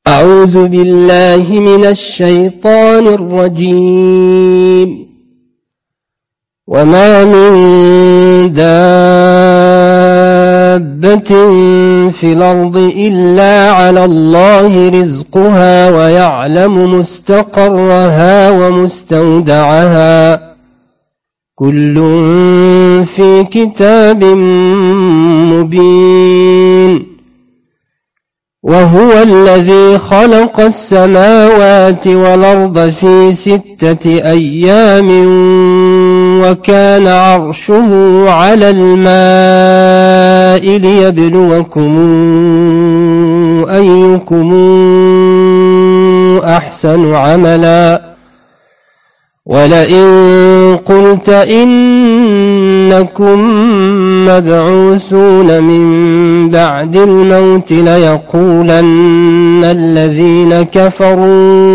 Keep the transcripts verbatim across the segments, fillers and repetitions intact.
أعوذ بالله من الشيطان الرجيم. وما من دابة في الأرض إلا على الله رزقها ويعلم مستقرها ومستودعها كل في كتاب مبين. وهو الذي خلق السماوات والأرض في ستة أيام وكان عرشه على الماء ليبلوكم أيكم أحسن عملا. ولئن قلت إنكم مبعوثون من بعد الموت ليقولن الذين كفروا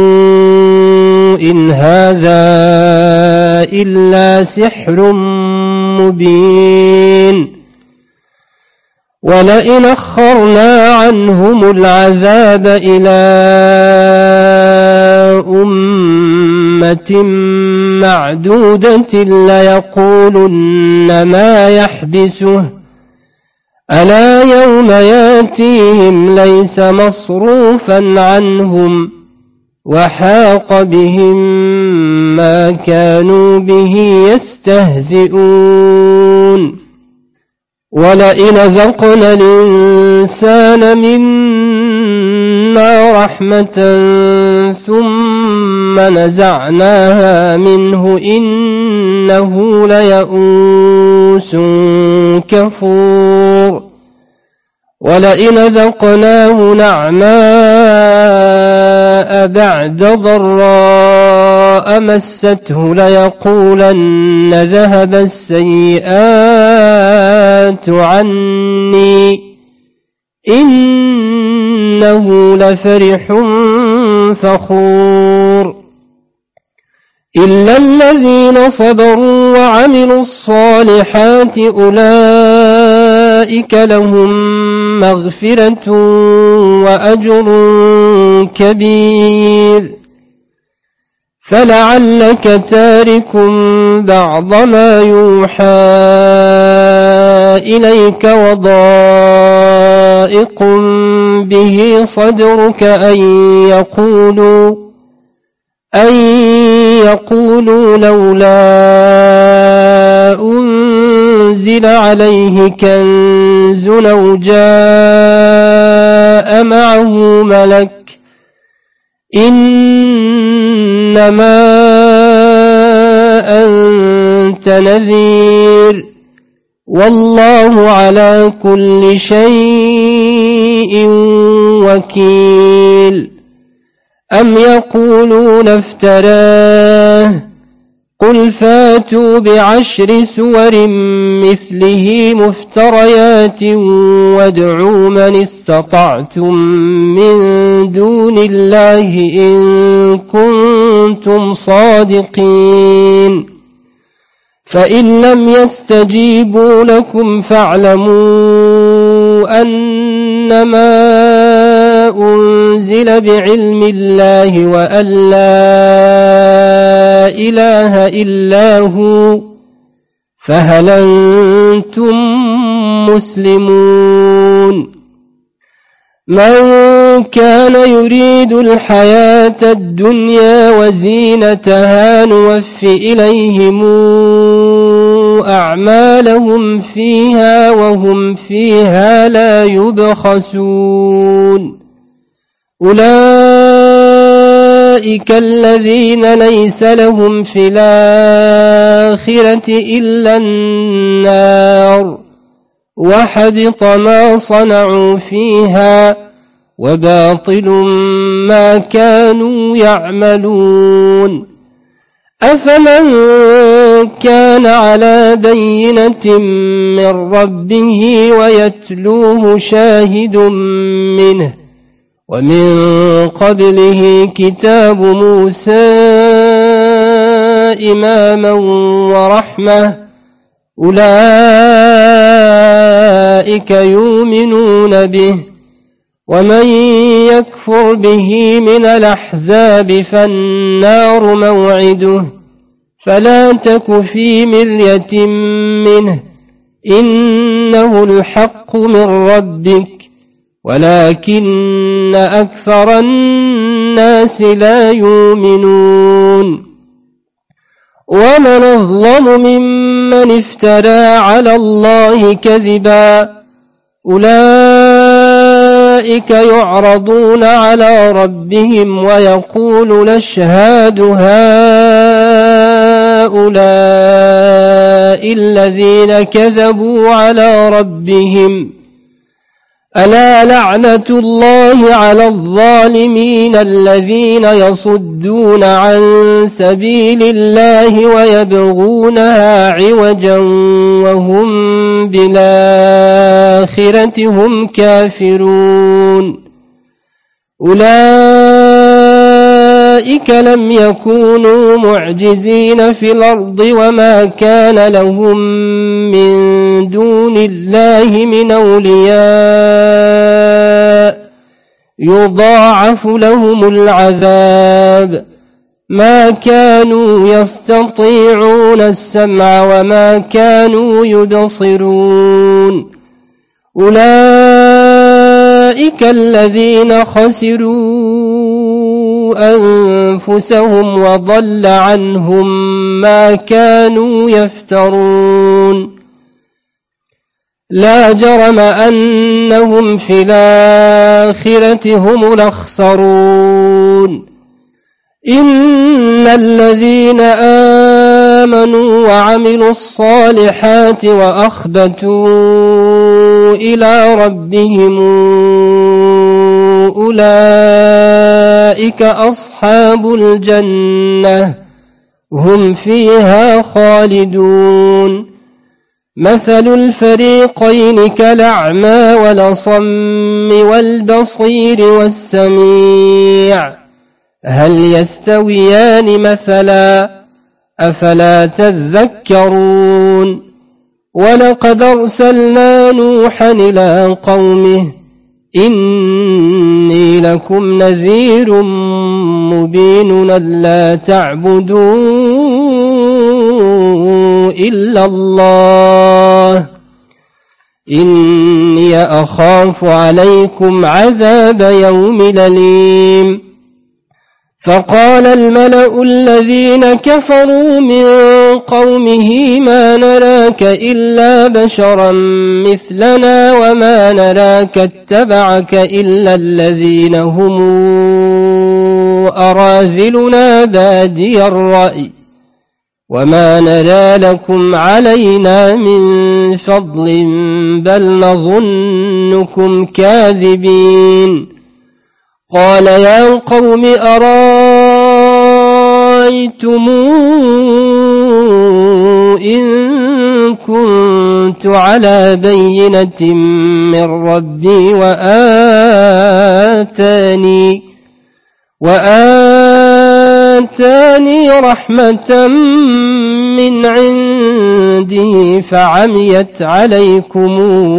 إن هذا إلا سحر مبين. ولئن أخرنا عنهم العذاب إلى أمة معدودة ليقولن ما يحبسه ألا يوم ياتيهم ليس مصروفا عنهم وحاق بهم ما كانوا به يستهزئون. ولئن ذقنا الإنسان منا رحمة ثم نزعناها منه إنه ليئوس كفور. ولئن ذقناه نعماء بعد ضراء مسته ليقولن ذهب السيئات عني إنه لفرح فخور. إلا الذين صبروا وعملوا الصالحات أولئك لهم مغفرة وأجر كبير. فلعلك تارك بعض ما يوحى إليك وضائق به صدرك أن يقولوا أن يقولوا لولا أنزل عليه كنز أو جاء معه ملك إنما أنت نذير والله على كل شيء وكيل. أم يقولون افتراه قل فاتوا بعشر سور مثله مفتريات وادعوا من استطعتم من دون الله إن كنتم صادقين. فإن لم يستجيبوا لكم فاعلموا أنما أنزل بعلم الله وأن لا إله إلا هو فهل أنتم مسلمون. من كان يريد الحياة الدنيا وزينتها نوف إليهم أعمالهم فيها وهم فيها لا يبخسون. أولئك الذين ليس لهم في الآخرة إلا النار وحبط ما صنعوا فيها وباطل ما كانوا يعملون. أفمن كان على بينة من ربه ويتلوه شاهد منه ومن قبله كتاب موسى إماما ورحمة أولئك يؤمنون به ومن يكفر به من الأحزاب فالنار موعده فلا تك في مرية منه إنه الحق من ربك ولكن أكثر الناس لا يؤمنون ومن أظلم ممن افترى على الله كذبا أولئك يعرضون على ربهم ويقول الأشهاد هؤلاء الذين كذبوا على ربهم ألا لعنة الله على الظالمين الذين يصدون عن سبيل الله ويبغونها عوجا وهم بالآخرة هم كافرون أولئك لم يكونوا معجزين في الأرض وما كان لهم من دون الله من أولياء يضاعف لهم العذاب ما كانوا يستطيعون السمع وما كانوا يبصرون أولئك الذين خسروا أنفسهم وضل عنهم ما كانوا يفترون لا جرم أنهم في الآخرة هم الأخسرون إن الذين آمنوا وعملوا الصالحات وأخبتوا إلى ربهم أولئك أصحاب الجنة هم فيها خالدون مثل الفريقين كالأعمى والأصم والبصير والسميع هل يستويان مثلا أفلا تذكرون ولقد أرسلنا نوحا إلى قومه إني لكم نذير مبين ألا تعبدوا إلا الله إني أخاف عليكم عذاب يوم أليم فقال الملأ الذين كفروا من قومه ما نراك إلا بشرا مثلنا وما نراك اتبعك إلا الذين هم أراذلنا بادي الرأي وما نرى لكم علينا من فضل بل نظنكم كاذبين قال يا قوم أرأيتم إن كنت على بينة من ربي وآتاني وآتاني رحمة من عنده فعميت عليكم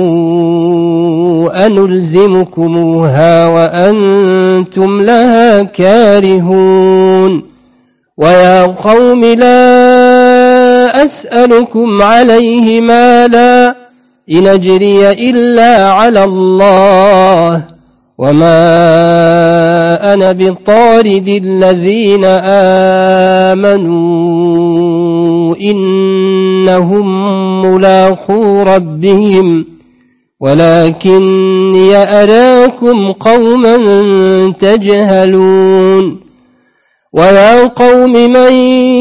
أنلزمكموها وأنتم لها كارهون ويا قوم لا أسألكم عليه مالا إن أجري إلا على الله وما أنا بطارد الذين آمنوا إنهم ملاقو ربهم ولكني أراكم قوما تجهلون ويا قوم من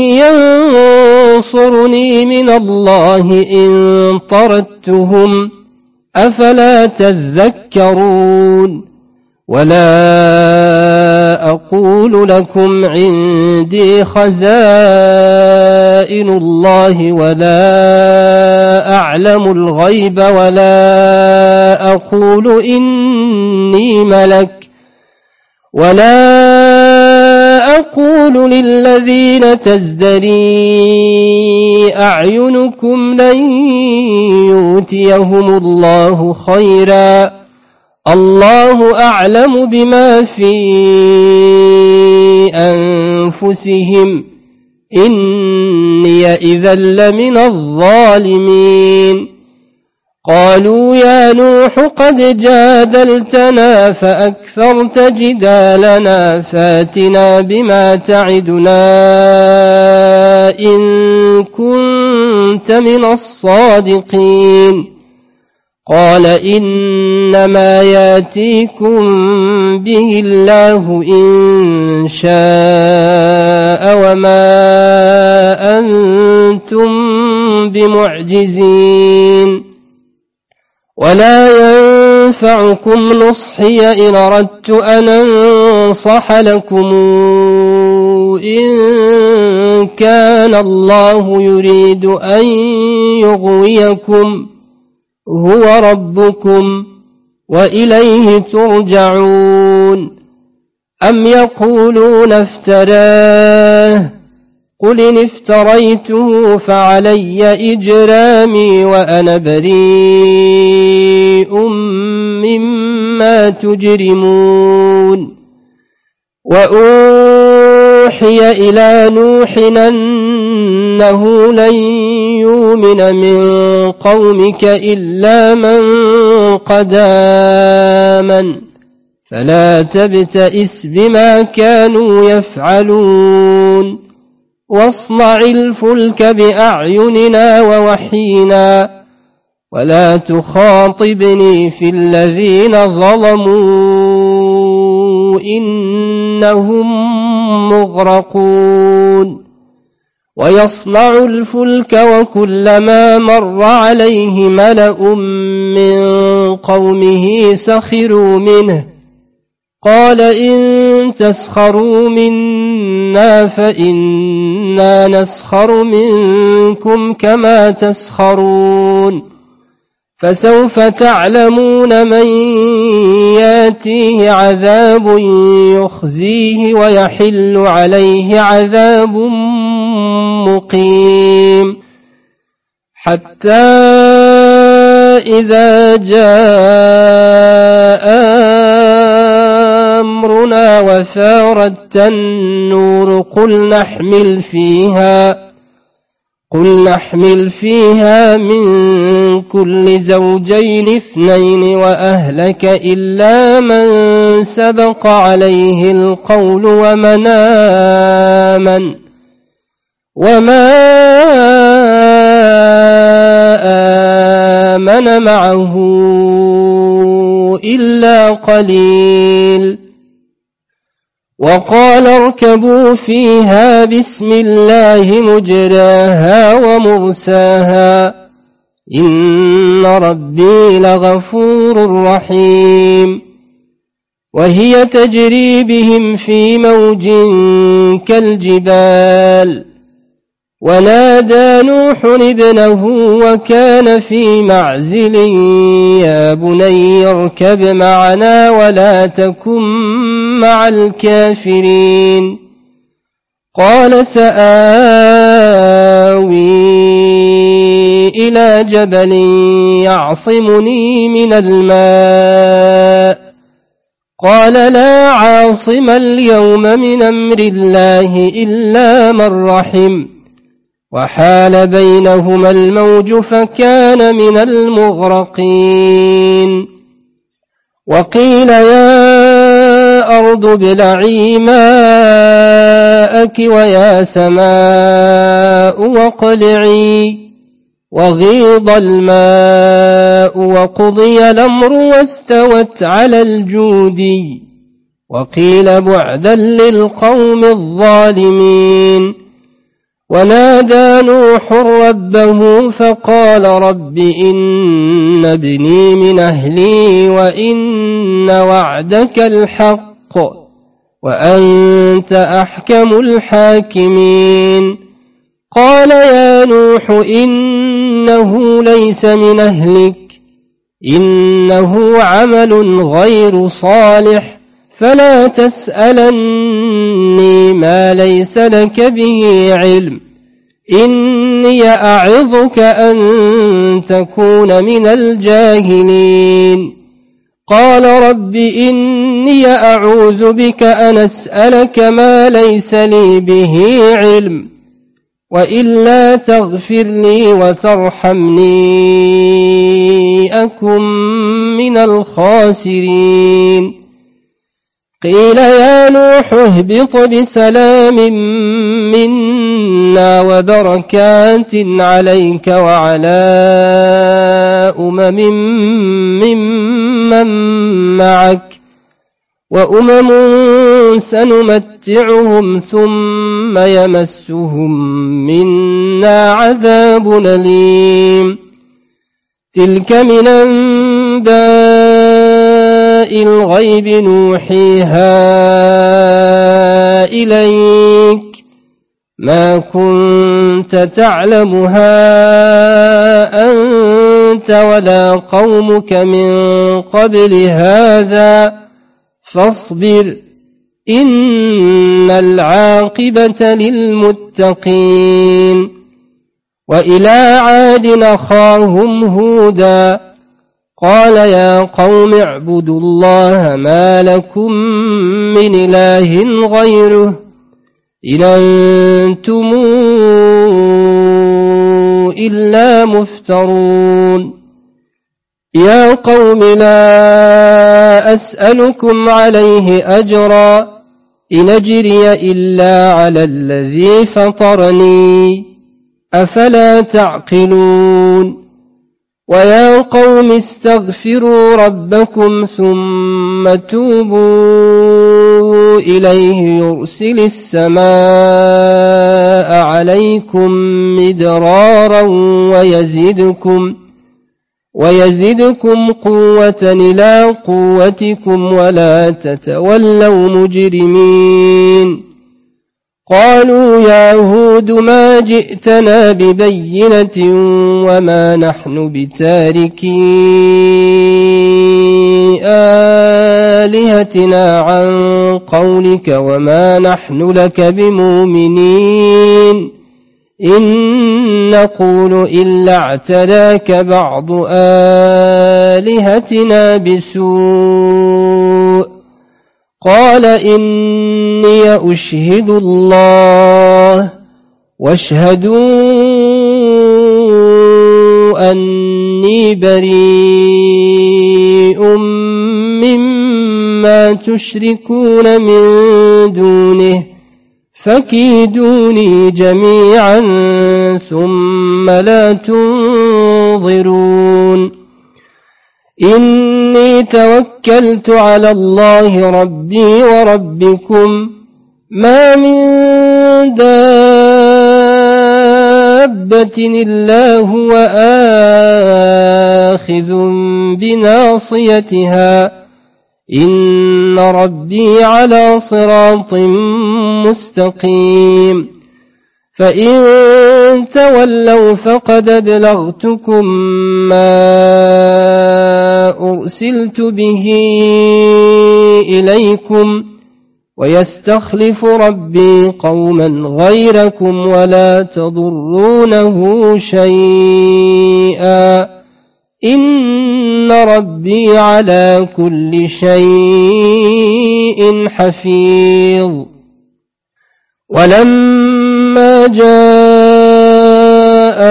ينصرني من الله إن طردتهم أفلا تذكرون ولا أقول لكم عندي خزائن الله ولا أعلم الغيب ولا أقول إني ملك ولا أقول للذين تزدري أعينكم لن يؤتيهم الله خيرا الله أعلم بما في أنفسهم إني إذا لمن الظالمين قالوا يا نوح قد جادلتنا فأكثرت جدالنا فاتنا بما تعدنا إن كنت من الصادقين قال إنما ياتيكم به الله إن شاء وما أنتم بمعجزين ولا ينفعكم نصحي إن أردت أن أنصح لكم إن كان الله يريد أن يغويكم هو ربكم وإليه ترجعون أم يقولون افتراه قل إن افتريته فعلي إجرامي وأنا بريء مما تجرمون وأوحي إلى نوح أنه لن يؤمن من قومك إلا من قد آمن فلا تبتئس بما كانوا يفعلون واصنع الفلك بأعيننا ووحينا ولا تخاطبني في الذين ظلموا إنهم مغرقون ويصنع الفلك وكلما مر عليه ملأ من قومه سخروا منه قال إن تسخروا منا فإنا نسخر منكم كما تسخرون فسوف تعلمون من ياتيه عذاب يخزيه ويحل عليه عذاب مقيم حتى إذا جاء أمرنا وفارت النور قل نحمل فيها قل نحمل فيها من كل زوجين اثنين وأهلك إلا من سبق عليه القول ومن آمن وما آمن معه إلا قليل وقال اركبوا فيها بسم الله مجراها ومرساها إن ربي لغفور رحيم وهي تجري بهم في موج كالجبال ونادى نوح ابنه وكان في معزل يا بني اركب معنا ولا تكن مع الكافرين قال سآوي إلى جبل يعصمني من الماء قال لا عاصم اليوم من أمر الله إلا من رحم وحال بينهما الموج فكان من المغرقين وقيل يا أرض ابلعي ماءك ويا سماء واقلعي وغيض الماء وقضي الأمر واستوت على الجودي وقيل بعدا للقوم الظالمين ونادى نوح ربه فقال رب إن ابني من أهلي وإن وعدك الحق وأنت أحكم الحاكمين قال يا نوح إنه ليس من أهلك إنه عمل غير صالح فلا تسألني ما ليس لك به علم إني أعظك أن تكون من الجاهلين قال رب إني أعوذ بك أن أسألك ما ليس لي به علم وإلا تغفر لي وترحمني أكن من الخاسرين قيل يا نوح اهبط بسلام منا وبركات عليك وعلى أمم ممن معك وأمم سنمتعهم ثم يمسهم منا عذاب أليم تلك من أنباء الغيب نوحيها إليك ما كنت تعلمها أنت ولا قومك من قبل هذا فاصبر إن العاقبة للمتقين وإلى عاد أخاهم هودا قال يا قوم اعبدوا الله ما لكم من إله غيره إن أنتم إلا مفترون يا قوم لا أسألكم عليه أجرا إن أجري إلا على الذي فطرني أفلا تعقلون ويا قوم استغفروا ربكم ثم توبوا إليه يرسل السماء عليكم مدرارا ويزدكم ويزدكم قوة إلى قوتكم ولا تتولوا مجرمين قالوا يا هود ما جئتنا ببينة وما نحن بتاركي آلهتنا عن قولك وما نحن لك بمؤمنين إن نقول إلا اعتداك بعض آلهتنا بسوء قال إني أشهد الله واشهدوا أني بريء مما تشركون من دونه فكيدوني جميعا ثم لا تنظرون إني توكلت على الله ربي وربكم ما من دابة إلا هو آخذ بناصيتها إن ربي على صراط مستقيم فإن تولوا فقد أبلغتكم ما أرسلت به إليكم ويستخلف ربي قوما غيركم ولا تضرونه شيئا إن ربي على كل شيء حفيظ ولما جاء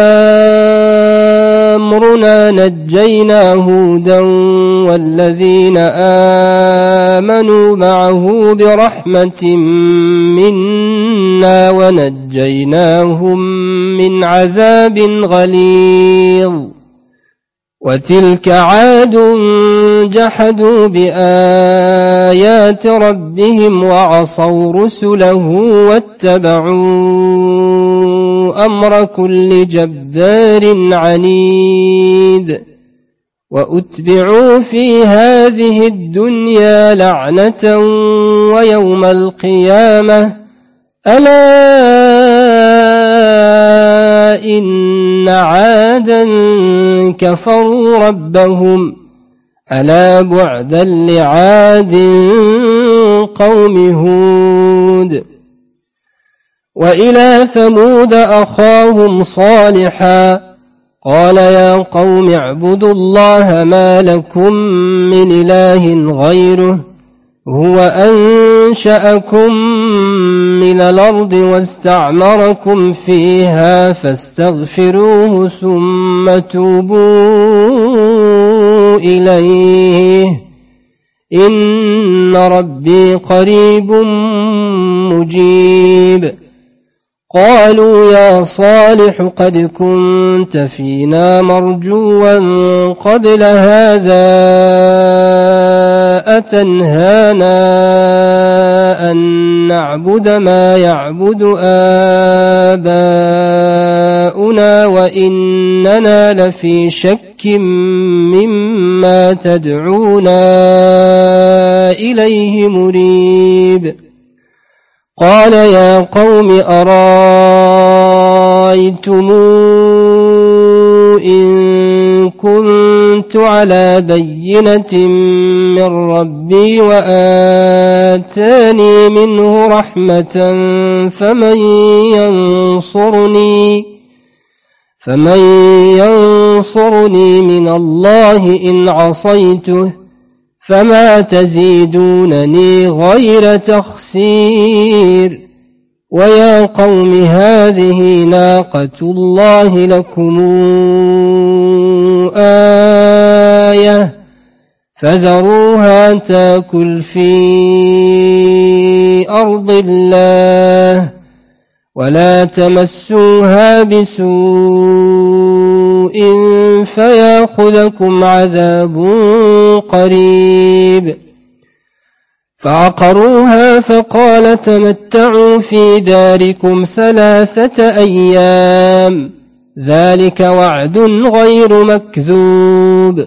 أمرنا نجينا هودا والذين آمنوا معه برحمة منا ونجيناهم من عذاب غليظ وتلك عاد جحدوا بآيات ربهم وعصوا رسله واتبعوا أمر كل جبار عنيد وأتبعوا في هذه الدنيا لعنة ويوم القيامة ألا إن عادا كفروا ربهم ألا بعدا لعاد قوم هود وإلى ثمود أخاهم صالحا قال يا قوم اعبدوا الله ما لكم من إله غيره هو أنشأكم من الأرض واستعمركم فيها فاستغفروه ثم توبوا إليه إن ربي قريب مجيب. قالوا يا صالح قد كنت فينا مرجوا قبل هذا أتنهانا أن نعبد ما يعبد آباؤنا وإننا لفي شك مما تدعونا إليه مريب. قال يا قوم أرأيتم إن كنت على بينة من ربي وآتاني منه رحمة فمن ينصرني فمن ينصرني من الله إن عصيته فما تزيدونني غير تخسير. ويا قوم هذه ناقة الله لكم آية فذروها تاكل في أرض الله ولا تمسوها بسوء فيأخذكم عذاب قريب. فعقروها فقال تمتعوا في داركم ثلاثة أيام ذلك وعد غير مكذوب.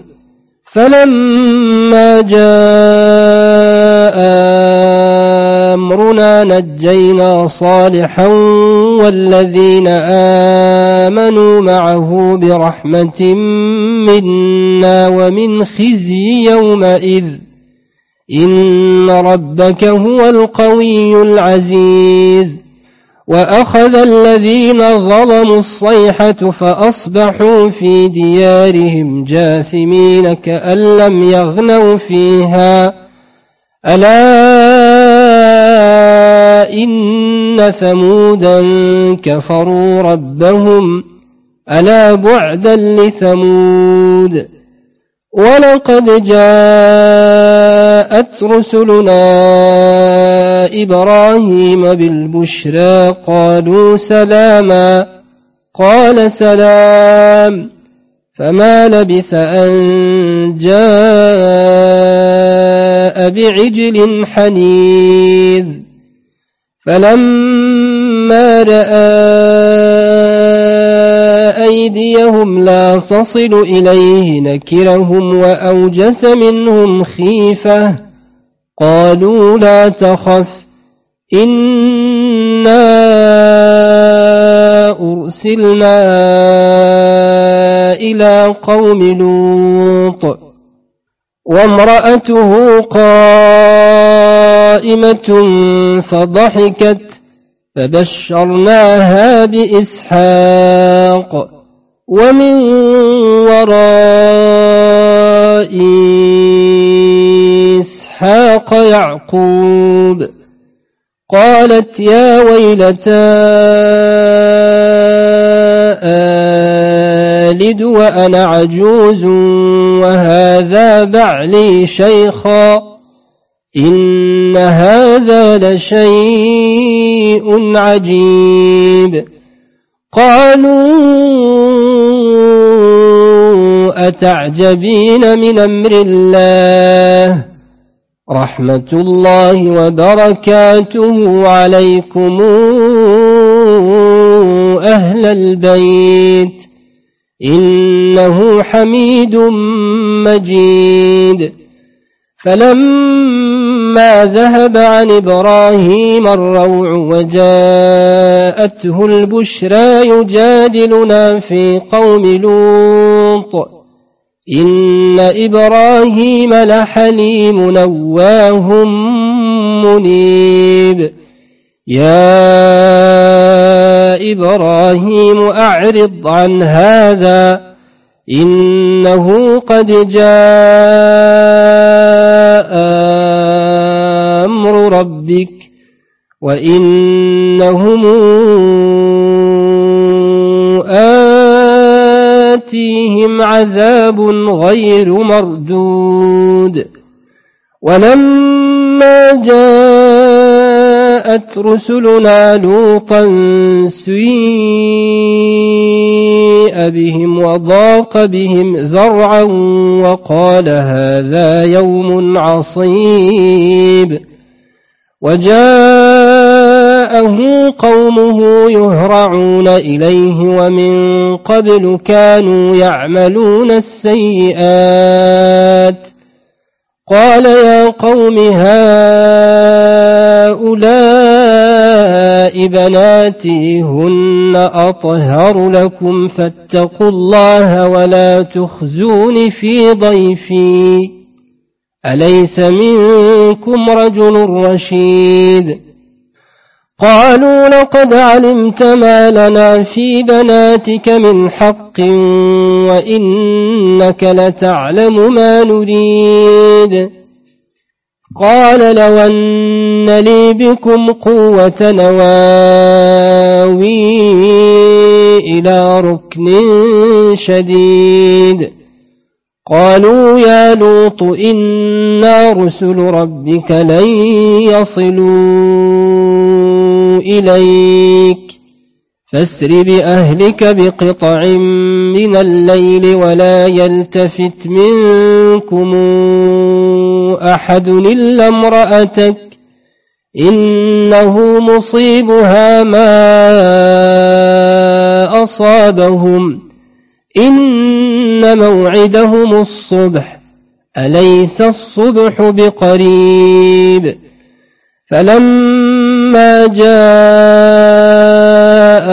فلما جاء أمرنا نجينا صالحا والذين آمنوا معه برحمة منا ومن خزي يومئذ إن ربك هو القوي العزيز. وأخذ الذين ظلموا الصيحة فأصبحوا في ديارهم جاثمين كأن لم يغنوا فيها ألا إن ثمودا كفروا ربهم ألا بعدا لثمود. ولقد جاءت رسلنا إبراهيم بالبشرى قالوا سلاما قال سلام فما لبث أن جاء بعجل حنيذ. فلما رأى أيديهم لا تصل إليه نكرهم وأوجس منهم خيفة قالوا لا تخف إنا أرسلنا إلى قوم لوط وامرأته قائمة فضحكت فبشرناها بإسحاق ومن وراء إسحاق يعقوب. قالت يا ويلتى آلد وأنا عجوز وهذا بعلي شيخا إن هذا لشيء عجيب. قالوا أتعجبين من أمر الله رحمة الله وبركاته عليكم أهل البيت إنه حميد مجيد. فلما ذهب عن إبراهيم الروع وجاءته البشرى يجادلنا في قوم لوط إن إبراهيم لحليم نواه منيب. يا إبراهيم أعرض عن هذا إنه قد جاء أمر ربك وإنهم آتيهم عذاب غير مردود ولما جاءت رسلنا لوطا سيء بهم وضاق بهم ذرعا وقال هذا يوم عصيب وجاءه قومه يهرعون إليه ومن قبل كانوا يعملون السيئات قال يا قوم هؤلاء بناتي هن أطهر لكم فاتقوا الله ولا تخزون في ضيفي أليس منكم رجل رشيد قالوا لقد علمت ما لنا في بناتك من حق وإنك لتعلم ما نريد قال لو أن لي بكم قوة نواوي إلى ركن شديد قالوا يا لوط إنا رسل ربك لن يصلوا إليك فاسر بأهلك بقطع من الليل ولا يلتفت منكم أحد إلا امرأتك إنه مصيبها ما أصابهم إن موعدهم الصبح أليس الصبح بقريب فلما جاء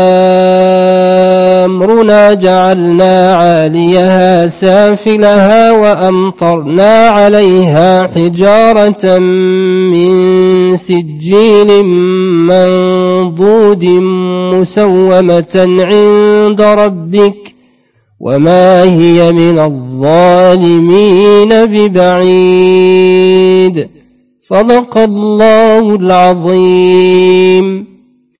أمرنا جعلنا عاليها سافلها وأمطرنا عليها حجارة من سجيل منضود مسومة عند ربك وما هي من الظالمين ببعيد صدق الله العظيم.